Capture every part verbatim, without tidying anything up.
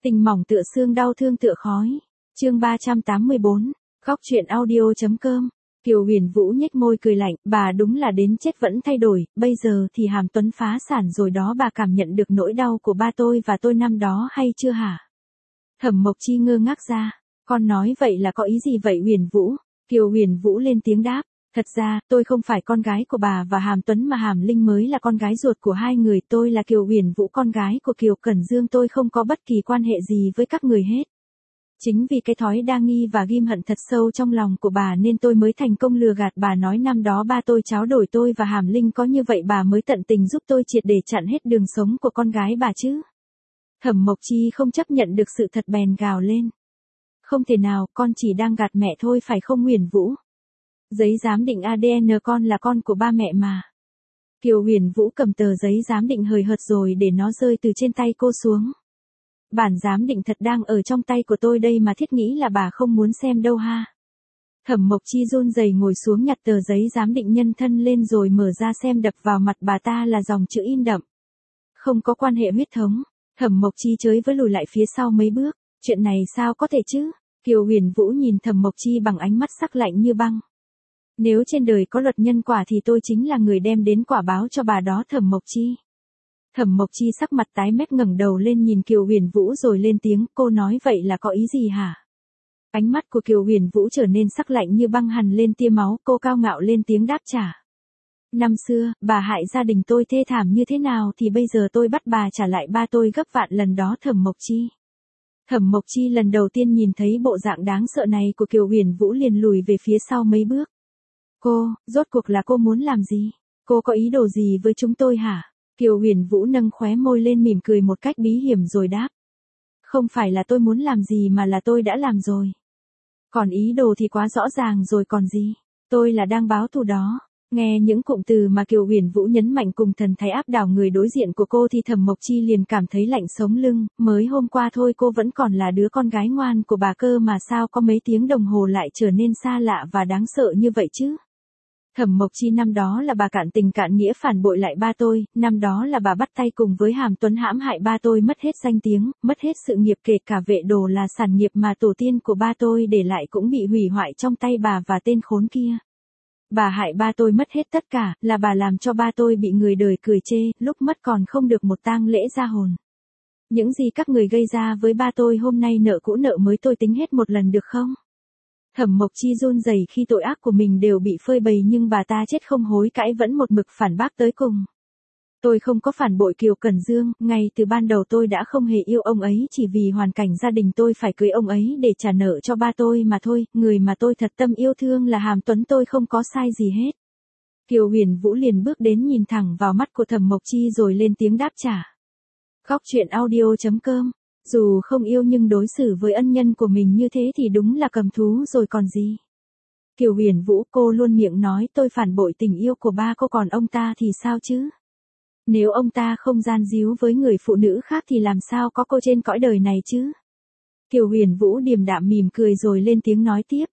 Tình mỏng tựa xương, đau thương tựa khói. Chương ba trăm tám mươi bốn, Góc truyện audio.com. Kiều Huyền Vũ nhếch môi cười lạnh, bà đúng là đến chết vẫn thay đổi, bây giờ thì Hàm Tuấn phá sản rồi đó, bà cảm nhận được nỗi đau của ba tôi và tôi năm đó hay chưa hả? Thẩm Mộc Chi ngơ ngác ra, con nói vậy là có ý gì vậy Huyền Vũ? Kiều Huyền Vũ lên tiếng đáp, thật ra, tôi không phải con gái của bà và Hàm Tuấn mà Hàm Linh mới là con gái ruột của hai người, tôi là Kiều Huyền Vũ, con gái của Kiều Cẩn Dương, tôi không có bất kỳ quan hệ gì với các người hết. Chính vì cái thói đa nghi và ghim hận thật sâu trong lòng của bà nên tôi mới thành công lừa gạt bà, nói năm đó ba tôi tráo đổi tôi và Hàm Linh, có như vậy bà mới tận tình giúp tôi triệt để chặn hết đường sống của con gái bà chứ. Thẩm Mộc Chi không chấp nhận được sự thật bèn gào lên. Không thể nào, con chỉ đang gạt mẹ thôi phải không Huyền Vũ? Giấy giám định a đê en con là con của ba mẹ mà. Kiều Huyền Vũ cầm tờ giấy giám định hời hợt rồi để nó rơi từ trên tay cô xuống. Bản giám định thật đang ở trong tay của tôi đây mà, thiết nghĩ là bà không muốn xem đâu ha. Thẩm Mộc Chi run rẩy ngồi xuống nhặt tờ giấy giám định nhân thân lên rồi mở ra xem, đập vào mặt bà ta là dòng chữ in đậm. Không có quan hệ huyết thống. Thẩm Mộc Chi chới với lùi lại phía sau mấy bước. Chuyện này sao có thể chứ? Kiều Huyền Vũ nhìn Thẩm Mộc Chi bằng ánh mắt sắc lạnh như băng. Nếu trên đời có luật nhân quả thì tôi chính là người đem đến quả báo cho bà đó Thẩm Mộc Chi. Thẩm Mộc Chi sắc mặt tái mét ngẩng đầu lên nhìn Kiều Huyền Vũ rồi lên tiếng, cô nói vậy là có ý gì hả? Ánh mắt của Kiều Huyền Vũ trở nên sắc lạnh như băng, hằn lên tia máu, cô cao ngạo lên tiếng đáp trả. Năm xưa, bà hại gia đình tôi thê thảm như thế nào thì bây giờ tôi bắt bà trả lại ba tôi gấp vạn lần đó Thẩm Mộc Chi. Thẩm Mộc Chi lần đầu tiên nhìn thấy bộ dạng đáng sợ này của Kiều Huyền Vũ liền lùi về phía sau mấy bước. Cô, rốt cuộc là cô muốn làm gì? Cô có ý đồ gì với chúng tôi hả? Kiều Huyền Vũ nâng khóe môi lên mỉm cười một cách bí hiểm rồi đáp. Không phải là tôi muốn làm gì mà là tôi đã làm rồi. Còn ý đồ thì quá rõ ràng rồi còn gì. Tôi là đang báo thù đó. Nghe những cụm từ mà Kiều Huyền Vũ nhấn mạnh cùng thần thái áp đảo người đối diện của cô thì Thẩm Mộc Chi liền cảm thấy lạnh sống lưng, mới hôm qua thôi cô vẫn còn là đứa con gái ngoan của bà cơ mà sao có mấy tiếng đồng hồ lại trở nên xa lạ và đáng sợ như vậy chứ. Thẩm Mộc Chi năm đó là bà cạn tình cạn nghĩa phản bội lại ba tôi, năm đó là bà bắt tay cùng với Hàm Tuấn hãm hại ba tôi, mất hết danh tiếng, mất hết sự nghiệp, kể cả Vệ Đồ là sản nghiệp mà tổ tiên của ba tôi để lại cũng bị hủy hoại trong tay bà và tên khốn kia. Bà hại ba tôi mất hết tất cả, là bà làm cho ba tôi bị người đời cười chê, lúc mất còn không được một tang lễ ra hồn. Những gì các người gây ra với ba tôi hôm nay nợ cũ nợ mới tôi tính hết một lần được không? Thẩm Mộc Chi run rẩy khi tội ác của mình đều bị phơi bày nhưng bà ta chết không hối cãi, vẫn một mực phản bác tới cùng. Tôi không có phản bội Kiều Cẩn Dương, ngay từ ban đầu tôi đã không hề yêu ông ấy, chỉ vì hoàn cảnh gia đình tôi phải cưới ông ấy để trả nợ cho ba tôi mà thôi, người mà tôi thật tâm yêu thương là Hàm Tuấn, tôi không có sai gì hết. Kiều Huyền Vũ liền bước đến nhìn thẳng vào mắt của Thẩm Mộc Chi rồi lên tiếng đáp trả. Góc truyện audio.com. Dù không yêu nhưng đối xử với ân nhân của mình như thế thì đúng là cầm thú rồi còn gì. Kiều Huyền Vũ, cô luôn miệng nói tôi phản bội tình yêu của ba cô, còn ông ta thì sao chứ? Nếu ông ta không gian díu với người phụ nữ khác thì làm sao có cô trên cõi đời này chứ? Kiều Huyền Vũ điềm đạm mỉm cười rồi lên tiếng nói tiếp.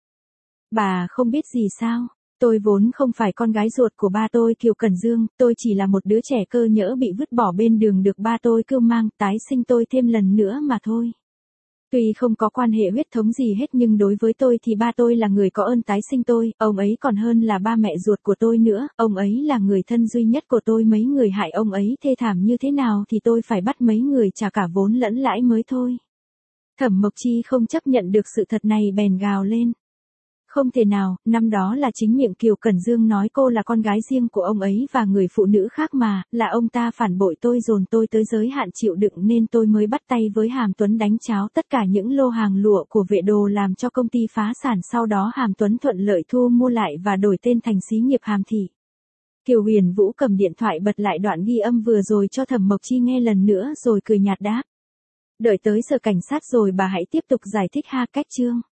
Bà không biết gì sao? Tôi vốn không phải con gái ruột của ba tôi Kiều Cẩn Dương, tôi chỉ là một đứa trẻ cơ nhỡ bị vứt bỏ bên đường được ba tôi cưu mang tái sinh tôi thêm lần nữa mà thôi. Tuy không có quan hệ huyết thống gì hết nhưng đối với tôi thì ba tôi là người có ơn tái sinh tôi, ông ấy còn hơn là ba mẹ ruột của tôi nữa, ông ấy là người thân duy nhất của tôi, mấy người hại ông ấy thê thảm như thế nào thì tôi phải bắt mấy người trả cả vốn lẫn lãi mới thôi. Thẩm Mộc Chi không chấp nhận được sự thật này bèn gào lên. Không thể nào, năm đó là chính miệng Kiều Cẩn Dương nói cô là con gái riêng của ông ấy và người phụ nữ khác mà, là ông ta phản bội tôi dồn tôi tới giới hạn chịu đựng nên tôi mới bắt tay với Hàm Tuấn đánh cháo tất cả những lô hàng lụa của Vệ Đồ làm cho công ty phá sản, sau đó Hàm Tuấn thuận lợi thu mua lại và đổi tên thành xí nghiệp Hàm Thị. Kiều Huyền Vũ cầm điện thoại bật lại đoạn ghi âm vừa rồi cho Thẩm Mộc Chi nghe lần nữa rồi cười nhạt đáp. Đợi tới sở cảnh sát rồi bà hãy tiếp tục giải thích ha. Cách chương